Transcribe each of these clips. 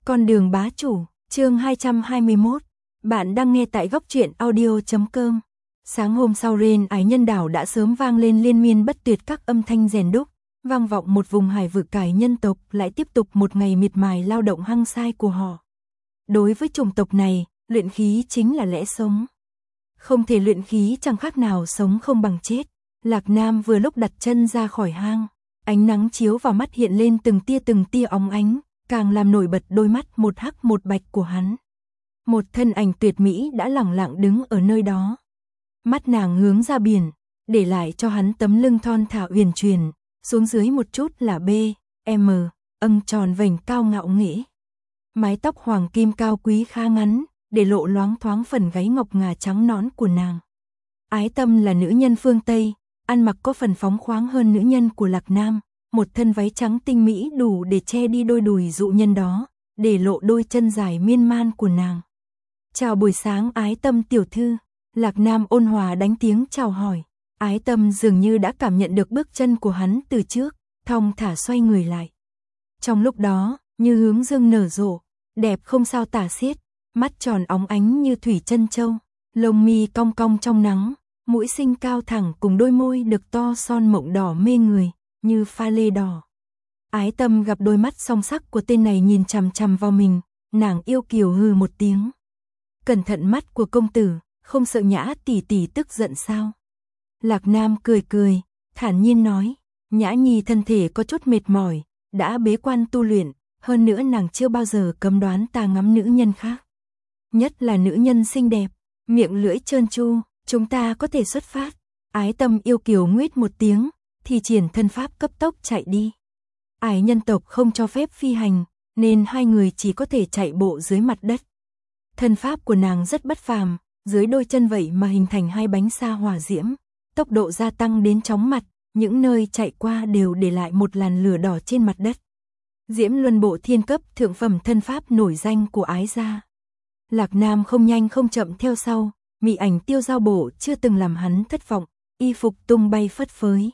Con đường bá chủ, chương 221. Bạn đang nghe tại góc truyện audio.com. Sáng hôm sau Ren Ái Nhân Đảo đã sớm vang lên liên miên bất tuyệt các âm thanh rèn đúc, vang vọng một vùng hải vực cải nhân tộc lại tiếp tục một ngày miệt mài lao động hăng say của họ. Đối với chủng tộc này, luyện khí chính là lẽ sống. Không thể luyện khí chẳng khác nào sống không bằng chết. Lạc Nam vừa lúc đặt chân ra khỏi hang, ánh nắng chiếu vào mắt hiện lên từng tia óng ánh, càng làm nổi bật đôi mắt một hắc một bạch của hắn. Một thân ảnh tuyệt mỹ đã lẳng lặng đứng ở nơi đó. Mắt nàng hướng ra biển, để lại cho hắn tấm lưng thon thả uyển chuyển, xuống dưới một chút là B, M, âng tròn vành cao ngạo nghễ. Mái tóc hoàng kim cao quý khá ngắn, để lộ loáng thoáng phần gáy ngọc ngà trắng nõn của nàng. Ái Tâm là nữ nhân phương Tây, ăn mặc có phần phóng khoáng hơn nữ nhân của Lạc Nam, một thân váy trắng tinh mỹ đủ để che đi đôi đùi dụ nhân đó, để lộ đôi chân dài miên man của nàng. Chào buổi sáng Ái Tâm tiểu thư. Lạc Nam ôn hòa đánh tiếng chào hỏi. Ái Tâm dường như đã cảm nhận được bước chân của hắn từ trước, thong thả xoay người lại. Trong lúc đó, như hướng dương nở rộ, đẹp không sao tả xiết, mắt tròn óng ánh như thủy chân châu, lông mi cong cong trong nắng, mũi xinh cao thẳng cùng đôi môi được to son mộng đỏ mê người, như pha lê đỏ. Ái Tâm gặp đôi mắt song sắc của tên này nhìn chằm chằm vào mình, nàng yêu kiều hừ một tiếng. Cẩn thận mắt của công tử, không sợ Nhã tỷ tỷ tức giận sao? Lạc Nam cười cười, thản nhiên nói, Nhã Nhi thân thể có chút mệt mỏi, đã bế quan tu luyện, hơn nữa nàng chưa bao giờ cấm đoán ta ngắm nữ nhân khác. Nhất là nữ nhân xinh đẹp, miệng lưỡi trơn tru, chúng ta có thể xuất phát. Ái Tâm yêu kiều nguyết một tiếng, thì triển thân pháp cấp tốc chạy đi. Ải nhân tộc không cho phép phi hành, nên hai người chỉ có thể chạy bộ dưới mặt đất. Thân pháp của nàng rất bất phàm, dưới đôi chân vậy mà hình thành hai bánh sa hỏa diễm, tốc độ gia tăng đến chóng mặt, những nơi chạy qua đều để lại một làn lửa đỏ trên mặt đất. Diễm Luân Bộ thiên cấp thượng phẩm thân pháp nổi danh của Ái gia. Lạc Nam không nhanh không chậm theo sau, mị ảnh tiêu giao bộ chưa từng làm hắn thất vọng, y phục tung bay phất phới.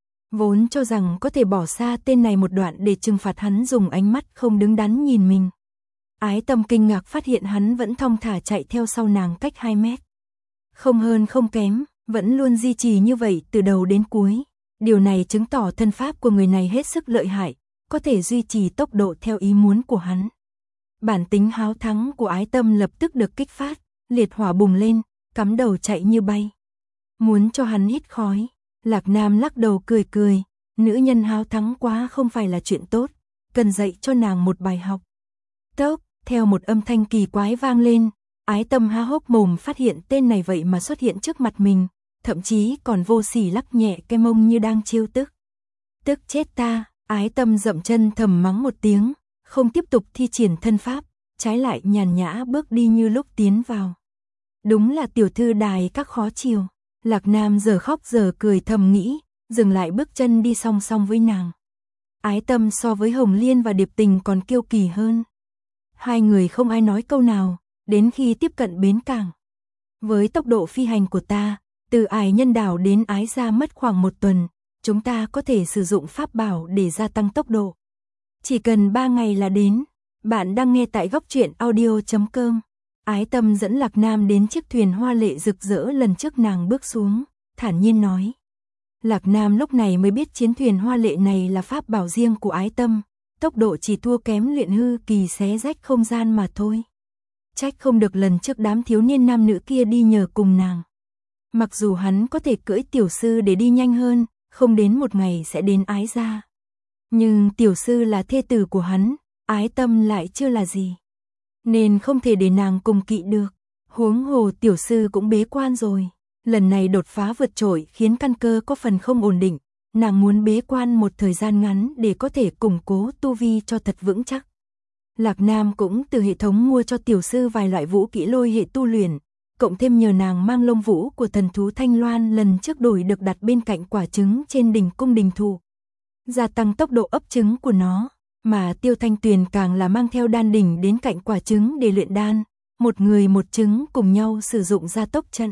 Vốn cho rằng có thể bỏ xa tên này một đoạn để trừng phạt hắn dùng ánh mắt không đứng đắn nhìn mình. Ái Tâm kinh ngạc phát hiện hắn vẫn thong thả chạy theo sau nàng cách 2 mét. Không hơn không kém, vẫn luôn duy trì như vậy từ đầu đến cuối. Điều này chứng tỏ thân pháp của người này hết sức lợi hại, có thể duy trì tốc độ theo ý muốn của hắn. Bản tính háo thắng của Ái Tâm lập tức được kích phát, liệt hỏa bùng lên, cắm đầu chạy như bay. Muốn cho hắn hít khói, Lạc Nam lắc đầu cười cười, nữ nhân háo thắng quá không phải là chuyện tốt, cần dạy cho nàng một bài học. Tốc, theo một âm thanh kỳ quái vang lên, Ái Tâm há hốc mồm phát hiện tên này vậy mà xuất hiện trước mặt mình, thậm chí còn vô sỉ lắc nhẹ cái mông như đang trêu tức. Tức chết ta, Ái Tâm dậm chân thầm mắng một tiếng, không tiếp tục thi triển thân pháp, trái lại nhàn nhã bước đi như lúc tiến vào. Đúng là tiểu thư đài các khó chiều. Lạc Nam giờ khóc giờ cười thầm nghĩ, dừng lại bước chân đi song song với nàng. Ái Tâm so với Hồng Liên và Điệp Tình còn kiêu kỳ hơn. Hai người không ai nói câu nào, đến khi tiếp cận bến cảng. Với tốc độ phi hành của ta, từ Ải Nhân Đảo đến Ái Gia mất khoảng 1 tuần, chúng ta có thể sử dụng pháp bảo để gia tăng tốc độ. Chỉ cần 3 ngày là đến. Bạn đang nghe tại góc truyện audio.com. Ái Tâm dẫn Lạc Nam đến chiếc thuyền hoa lệ rực rỡ lần trước nàng bước xuống, thản nhiên nói. Lạc Nam lúc này mới biết chiến thuyền hoa lệ này là pháp bảo riêng của Ái Tâm, tốc độ chỉ thua kém luyện hư kỳ xé rách không gian mà thôi. Trách không được lần trước đám thiếu niên nam nữ kia đi nhờ cùng nàng. Mặc dù hắn có thể cưỡi tiểu sư để đi nhanh hơn, không đến 1 ngày sẽ đến Ái gia. Nhưng tiểu sư là thê tử của hắn, Ái Tâm lại chưa là gì. Nên không thể để nàng cùng kỵ được. Huống hồ tiểu sư cũng bế quan rồi. Lần này đột phá vượt trội khiến căn cơ có phần không ổn định. Nàng muốn bế quan một thời gian ngắn để có thể củng cố tu vi cho thật vững chắc. Lạc Nam cũng từ hệ thống mua cho tiểu sư vài loại vũ kỹ lôi hệ tu luyện. Cộng thêm nhờ nàng mang lông vũ của thần thú Thanh Loan lần trước đổi được đặt bên cạnh quả trứng trên đỉnh cung đình thụ. Gia tăng tốc độ ấp trứng của nó. Mà Tiêu Thanh Tuyền càng là mang theo đan đỉnh đến cạnh quả trứng để luyện đan, một người một trứng cùng nhau sử dụng gia tốc trận.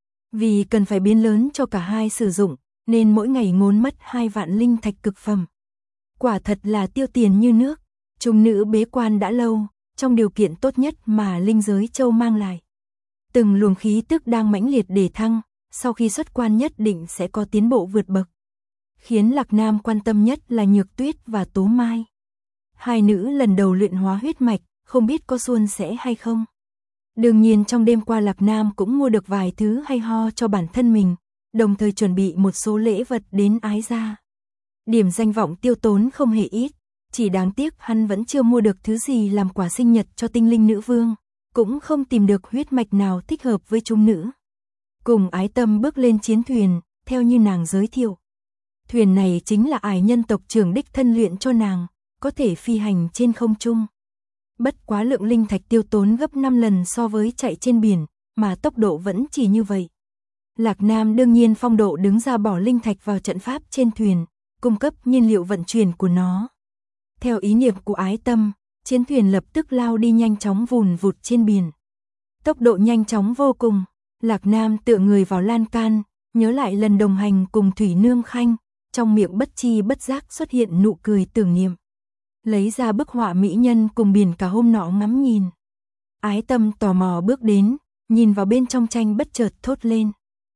Vì cần phải biến lớn cho cả hai sử dụng, nên mỗi ngày ngốn mất 2 vạn linh thạch cực phẩm. Quả thật là tiêu tiền như nước. Trung nữ bế quan đã lâu, trong điều kiện tốt nhất mà linh giới châu mang lại. Từng luồng khí tức đang mãnh liệt đề thăng, sau khi xuất quan nhất định sẽ có tiến bộ vượt bậc. Khiến Lạc Nam quan tâm nhất là Nhược Tuyết và Tố Mai. Hai nữ lần đầu luyện hóa huyết mạch, không biết có suôn sẻ hay không. Đương nhiên trong đêm qua Lạc Nam cũng mua được vài thứ hay ho cho bản thân mình, đồng thời chuẩn bị một số lễ vật đến ái gia. Điểm danh vọng tiêu tốn không hề ít, chỉ đáng tiếc hắn vẫn chưa mua được thứ gì làm quà sinh nhật cho tinh linh nữ vương, cũng không tìm được huyết mạch nào thích hợp với chúng nữ. Cùng Ái Tâm bước lên chiến thuyền, theo như nàng giới thiệu. Thuyền này chính là Ải nhân tộc trưởng đích thân luyện cho nàng, có thể phi hành trên không trung. Bất quá lượng linh thạch tiêu tốn gấp 5 lần so với chạy trên biển, mà tốc độ vẫn chỉ như vậy. Lạc Nam đương nhiên phong độ đứng ra bỏ linh thạch vào trận pháp trên thuyền, cung cấp nhiên liệu vận chuyển của nó. Theo ý niệm của Ái Tâm, chiến thuyền lập tức lao đi nhanh chóng vùn vụt trên biển. Tốc độ nhanh chóng vô cùng, Lạc Nam tựa người vào lan can, nhớ lại lần đồng hành cùng Thủy Nương Khanh, trong miệng bất chi bất giác xuất hiện nụ cười tưởng niệm. Lấy ra bức họa mỹ nhân cùng biển cả hôm nọ ngắm nhìn. Ái Tâm tò mò bước đến, nhìn vào bên trong tranh bất chợt thốt lên.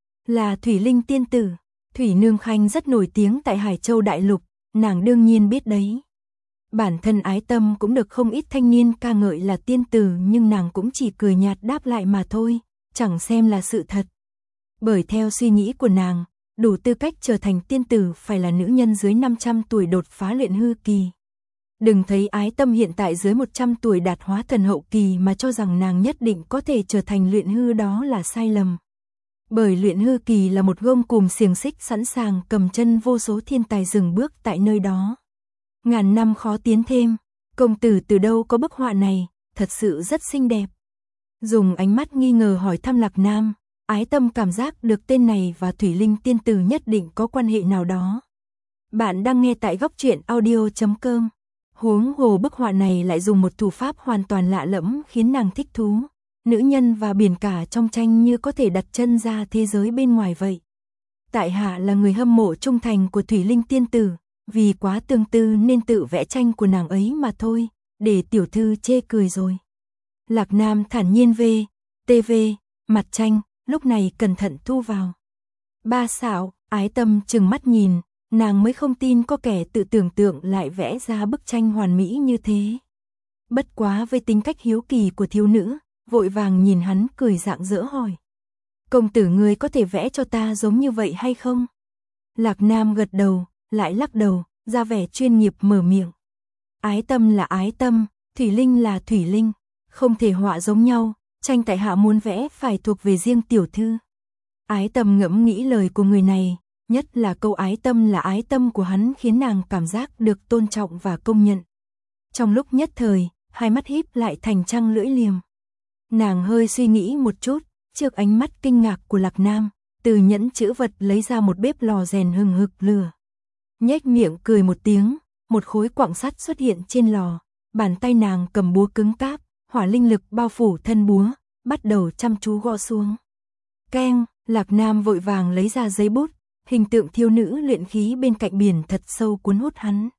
Là Thủy Linh tiên tử, Thủy Nương Khanh rất nổi tiếng tại Hải Châu Đại Lục, nàng đương nhiên biết đấy. Bản thân Ái Tâm cũng được không ít thanh niên ca ngợi là tiên tử, nhưng nàng cũng chỉ cười nhạt đáp lại mà thôi, chẳng xem là sự thật. Bởi theo suy nghĩ của nàng, đủ tư cách trở thành tiên tử phải là nữ nhân dưới 500 tuổi đột phá luyện hư kỳ. Đừng thấy Ái Tâm hiện tại dưới 100 tuổi đạt hóa thần hậu kỳ mà cho rằng nàng nhất định có thể trở thành luyện hư, đó là sai lầm. Bởi luyện hư kỳ là một gông cùm xiềng xích sẵn sàng cầm chân vô số thiên tài dừng bước tại nơi đó. Ngàn năm khó tiến thêm, công tử từ đâu có bức họa này, thật sự rất xinh đẹp. Dùng ánh mắt nghi ngờ hỏi thăm Lạc Nam, Ái Tâm cảm giác được tên này và Thủy Linh tiên tử nhất định có quan hệ nào đó. Bạn đang nghe tại góc truyện audio.com. Huống hồ bức họa này lại dùng một thủ pháp hoàn toàn lạ lẫm khiến nàng thích thú. Nữ nhân và biển cả trong tranh như có thể đặt chân ra thế giới bên ngoài vậy. Tại hạ là người hâm mộ trung thành của Thủy Linh tiên tử, vì quá tương tư nên tự vẽ tranh của nàng ấy mà thôi, để tiểu thư chê cười rồi. Lạc Nam thản nhiên TV, mặt tranh, lúc này cẩn thận thu vào. Ba xạo, Ái Tâm trừng mắt nhìn, nàng mới không tin có kẻ tự tưởng tượng lại vẽ ra bức tranh hoàn mỹ như thế. Bất quá với tính cách hiếu kỳ của thiếu nữ, vội vàng nhìn hắn cười rạng rỡ hỏi. Công tử ngươi có thể vẽ cho ta giống như vậy hay không? Lạc Nam gật đầu, lại lắc đầu, ra vẻ chuyên nghiệp mở miệng. Ái Tâm là Ái Tâm, Thủy Linh là Thủy Linh, không thể họa giống nhau, tranh tại hạ muốn vẽ phải thuộc về riêng tiểu thư. Ái Tâm ngẫm nghĩ lời của người này, nhất là câu Ái Tâm là Ái Tâm của hắn khiến nàng cảm giác được tôn trọng và công nhận. Trong lúc nhất thời, hai mắt híp lại thành trăng lưỡi liềm. Nàng hơi suy nghĩ một chút, trước ánh mắt kinh ngạc của Lạc Nam, từ nhẫn chữ vật lấy ra một bếp lò rèn hừng hực lửa. Nhếch miệng cười một tiếng, một khối quặng sắt xuất hiện trên lò, bàn tay nàng cầm búa cứng cáp, hỏa linh lực bao phủ thân búa, bắt đầu chăm chú gõ xuống. Keng, Lạc Nam vội vàng lấy ra giấy bút, hình tượng thiếu nữ luyện khí bên cạnh biển thật sâu cuốn hút hắn.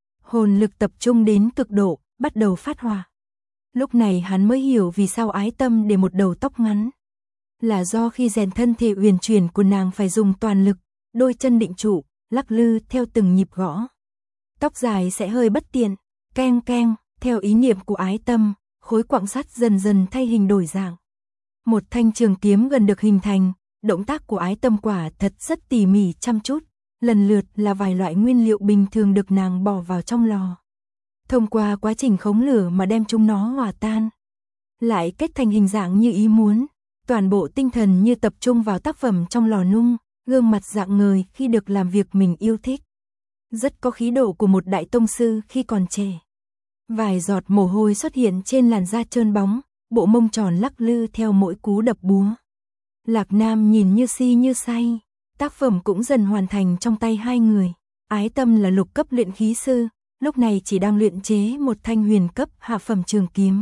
Hồn lực tập trung đến cực độ, bắt đầu phát hỏa. Lúc này hắn mới hiểu vì sao Ái Tâm để một đầu tóc ngắn. Là do khi rèn thân thể uyển chuyển của nàng phải dùng toàn lực, đôi chân định trụ, lắc lư theo từng nhịp gõ. Tóc dài sẽ hơi bất tiện, keng keng, theo ý niệm của Ái Tâm, khối quặng sắt dần dần thay hình đổi dạng. Một thanh trường kiếm gần được hình thành, động tác của Ái Tâm quả thật rất tỉ mỉ chăm chút, lần lượt là vài loại nguyên liệu bình thường được nàng bỏ vào trong lò. Thông qua quá trình khống lửa mà đem chúng nó hòa tan, lại kết thành hình dạng như ý muốn, toàn bộ tinh thần như tập trung vào tác phẩm trong lò nung, gương mặt rạng ngời khi được làm việc mình yêu thích. Rất có khí độ của một đại tông sư khi còn trẻ. Vài giọt mồ hôi xuất hiện trên làn da trơn bóng, bộ mông tròn lắc lư theo mỗi cú đập búa. Lạc Nam nhìn như si như say, tác phẩm cũng dần hoàn thành trong tay hai người. Ái Tâm là lục cấp luyện khí sư, lúc này chỉ đang luyện chế một thanh huyền cấp hạ phẩm trường kiếm.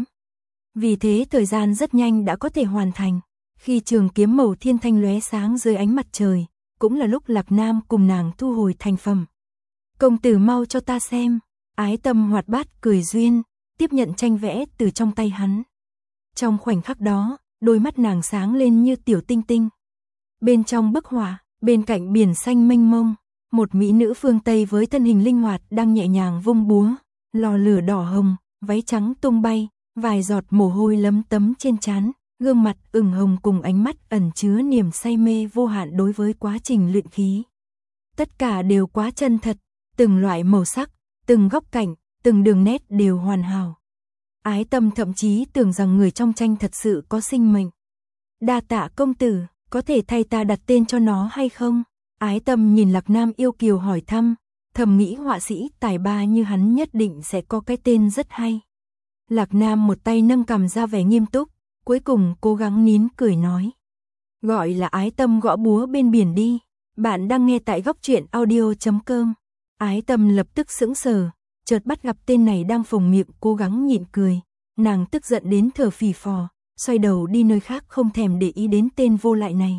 Vì thế thời gian rất nhanh đã có thể hoàn thành. Khi trường kiếm màu thiên thanh lóe sáng dưới ánh mặt trời, cũng là lúc Lạc Nam cùng nàng thu hồi thành phẩm. Công tử mau cho ta xem. Ái Tâm hoạt bát cười duyên, tiếp nhận tranh vẽ từ trong tay hắn. Trong khoảnh khắc đó, đôi mắt nàng sáng lên như tiểu tinh tinh. Bên trong bức họa, bên cạnh biển xanh mênh mông, một mỹ nữ phương Tây với thân hình linh hoạt đang nhẹ nhàng vung búa, lò lửa đỏ hồng, váy trắng tung bay, vài giọt mồ hôi lấm tấm trên trán, gương mặt ửng hồng cùng ánh mắt ẩn chứa niềm say mê vô hạn đối với quá trình luyện khí. Tất cả đều quá chân thật, từng loại màu sắc, từng góc cạnh, từng đường nét đều hoàn hảo. Ái Tâm thậm chí tưởng rằng người trong tranh thật sự có sinh mệnh. Đa tạ công tử, có thể thay ta đặt tên cho nó hay không? Ái Tâm nhìn Lạc Nam yêu kiều hỏi thăm, thầm nghĩ họa sĩ tài ba như hắn nhất định sẽ có cái tên rất hay. Lạc Nam một tay nâng cằm ra vẻ nghiêm túc, cuối cùng cố gắng nín cười nói. Gọi là Ái Tâm gõ búa bên biển đi. Bạn đang nghe tại góc truyện audio.com. Ái Tâm lập tức sững sờ, chợt bắt gặp tên này đang phồng miệng cố gắng nhịn cười. Nàng tức giận đến thở phì phò, xoay đầu đi nơi khác không thèm để ý đến tên vô lại này.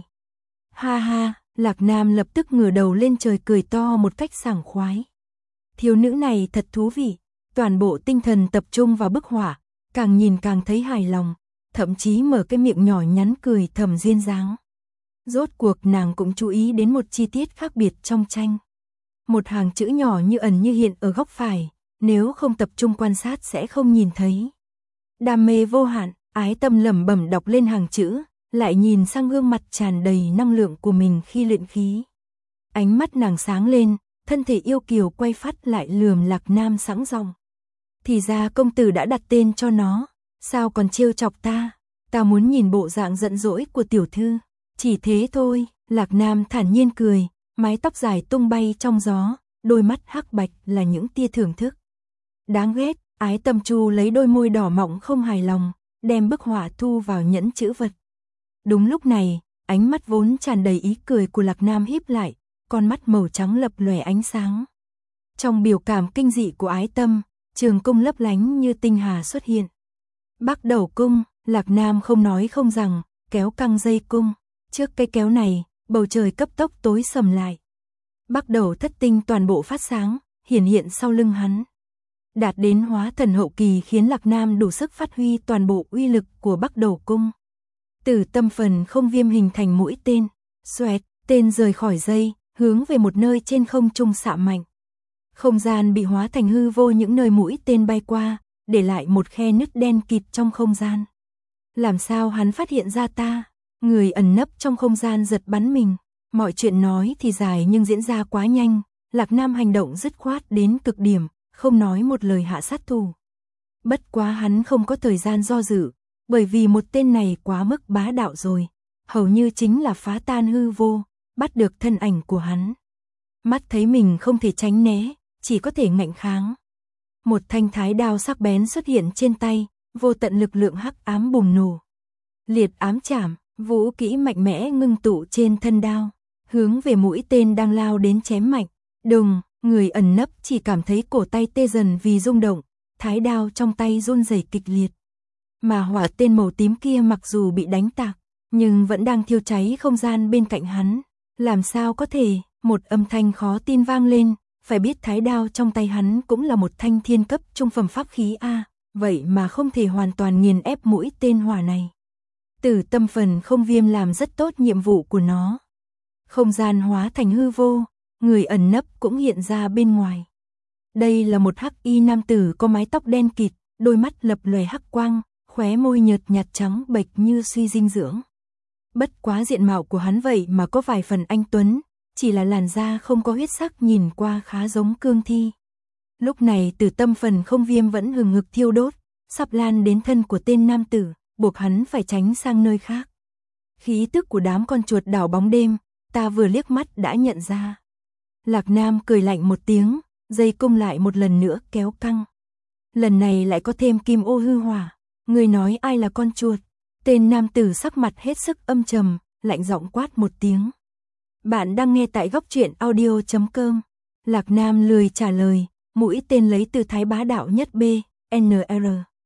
Ha ha, Lạc Nam lập tức ngửa đầu lên trời cười to một cách sảng khoái. Thiếu nữ này thật thú vị, toàn bộ tinh thần tập trung vào bức họa, càng nhìn càng thấy hài lòng, thậm chí mở cái miệng nhỏ nhắn cười thầm duyên dáng. Rốt cuộc nàng cũng chú ý đến một chi tiết khác biệt trong tranh. Một hàng chữ nhỏ như ẩn như hiện ở góc phải, nếu không tập trung quan sát sẽ không nhìn thấy. Đam mê vô hạn, Ái Tâm lẩm bẩm đọc lên hàng chữ, lại nhìn sang gương mặt tràn đầy năng lượng của mình khi luyện khí. Ánh mắt nàng sáng lên, thân thể yêu kiều quay phát lại lườm Lạc Nam sẵn giọng. Thì ra công tử đã đặt tên cho nó, sao còn trêu chọc ta? Ta muốn nhìn bộ dạng giận dỗi của tiểu thư. Chỉ thế thôi, Lạc Nam thản nhiên cười, mái tóc dài tung bay trong gió, đôi mắt hắc bạch là những tia thưởng thức. Đáng ghét, Ái Tâm chu lấy đôi môi đỏ mọng không hài lòng, đem bức họa thu vào nhẫn chữ vật. Đúng lúc này, ánh mắt vốn tràn đầy ý cười của Lạc Nam híp lại, con mắt màu trắng lập lòe ánh sáng. Trong biểu cảm kinh dị của Ái Tâm, trường cung lấp lánh như tinh hà xuất hiện. Bắc Đầu cung, Lạc Nam không nói không rằng, kéo căng dây cung. Trước cây kéo này, bầu trời cấp tốc tối sầm lại. Bắc Đầu thất tinh toàn bộ phát sáng, hiển hiện sau lưng hắn. Đạt đến hóa thần hậu kỳ khiến Lạc Nam đủ sức phát huy toàn bộ uy lực của Bắc Đầu cung. Từ tâm phần không viêm hình thành mũi tên, xoẹt, tên rời khỏi dây, hướng về một nơi trên không trung xạ mạnh. Không gian bị hóa thành hư vô những nơi mũi tên bay qua, để lại một khe nứt đen kịt trong không gian. Làm sao hắn phát hiện ra ta? Người ẩn nấp trong không gian giật bắn mình. Mọi chuyện nói thì dài nhưng diễn ra quá nhanh. Lạc Nam hành động dứt khoát đến cực điểm, không nói một lời hạ sát thủ. Bất quá hắn không có thời gian do dự, bởi vì một tên này quá mức bá đạo rồi. Hầu như chính là phá tan hư vô, bắt được thân ảnh của hắn. Mắt thấy mình không thể tránh né, chỉ có thể ngạnh kháng. Một thanh thái đao sắc bén xuất hiện trên tay, vô tận lực lượng hắc ám bùng nổ. Liệt ám chảm, vũ kỹ mạnh mẽ ngưng tụ trên thân đao, hướng về mũi tên đang lao đến chém mạnh. Đùng, người ẩn nấp chỉ cảm thấy cổ tay tê dần vì rung động, thái đao trong tay run rẩy kịch liệt. Mà hỏa tên màu tím kia mặc dù bị đánh tạc, nhưng vẫn đang thiêu cháy không gian bên cạnh hắn. Làm sao có thể? Một âm thanh khó tin vang lên, phải biết thái đao trong tay hắn cũng là một thanh thiên cấp trung phẩm pháp khí A, vậy mà không thể hoàn toàn nghiền ép mũi tên hỏa này. Tử tâm phần không viêm làm rất tốt nhiệm vụ của nó. Không gian hóa thành hư vô, người ẩn nấp cũng hiện ra bên ngoài. Đây là một hắc y nam tử có mái tóc đen kịt, đôi mắt lập lòe hắc quang, khóe môi nhợt nhạt trắng bệch như suy dinh dưỡng. Bất quá diện mạo của hắn vậy mà có vài phần anh tuấn, chỉ là làn da không có huyết sắc nhìn qua khá giống cương thi. Lúc này tử tâm phần không viêm vẫn hừng hực thiêu đốt, sắp lan đến thân của tên nam tử, buộc hắn phải tránh sang nơi khác. Khí tức của đám con chuột đảo bóng đêm, ta vừa liếc mắt đã nhận ra. Lạc Nam cười lạnh một tiếng, dây cung lại một lần nữa kéo căng. Lần này lại có thêm kim ô hư hỏa. Người nói ai là con chuột? Tên nam tử sắc mặt hết sức âm trầm, lạnh giọng quát một tiếng. Bạn đang nghe tại góc truyện audio.com. Lạc Nam lười trả lời, mũi tên lấy từ thái bá đạo nhất B, NR.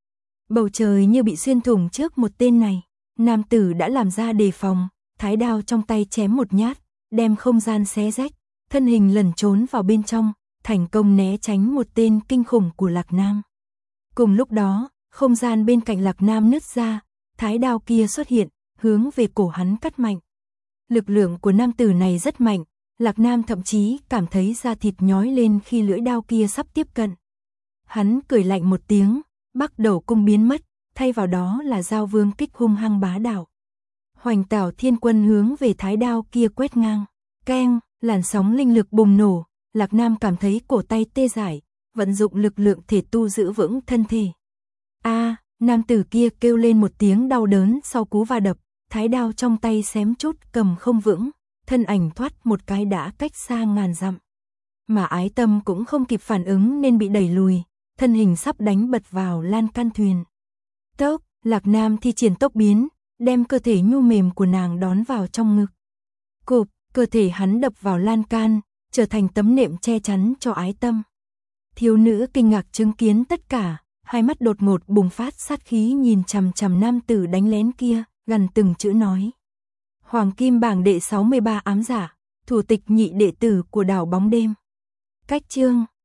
Bầu trời như bị xuyên thủng trước một tên này. Nam tử đã làm ra đề phòng, thái đao trong tay chém một nhát, đem không gian xé rách, thân hình lẩn trốn vào bên trong, thành công né tránh một tên kinh khủng của Lạc Nam. Cùng lúc đó, không gian bên cạnh Lạc Nam nứt ra, thái đao kia xuất hiện, hướng về cổ hắn cắt mạnh. Lực lượng của nam tử này rất mạnh, Lạc Nam thậm chí cảm thấy da thịt nhói lên khi lưỡi đao kia sắp tiếp cận. Hắn cười lạnh một tiếng, Bắc Đầu cung biến mất, thay vào đó là Giao Vương kích hung hăng bá đạo. Hoành Tảo Thiên Quân hướng về thái đao kia quét ngang, keng, làn sóng linh lực bùng nổ, Lạc Nam cảm thấy cổ tay tê dại, vận dụng lực lượng thể tu giữ vững thân thể. Nam tử kia kêu lên một tiếng đau đớn sau cú va đập, thái đao trong tay xém chút cầm không vững, thân ảnh thoát một cái đã cách xa ngàn dặm. Mà Ái Tâm cũng không kịp phản ứng nên bị đẩy lùi, thân hình sắp đánh bật vào lan can thuyền. Tốc, Lạc Nam thi triển tốc biến, đem cơ thể nhu mềm của nàng đón vào trong ngực. Cộp, cơ thể hắn đập vào lan can, trở thành tấm nệm che chắn cho Ái Tâm. Thiếu nữ kinh ngạc chứng kiến tất cả, hai mắt đột ngột bùng phát sát khí nhìn chằm chằm nam tử đánh lén kia, gần từng chữ nói. Hoàng Kim bảng đệ 63 ám giả, thủ tịch nhị đệ tử của đảo bóng đêm. Cách chương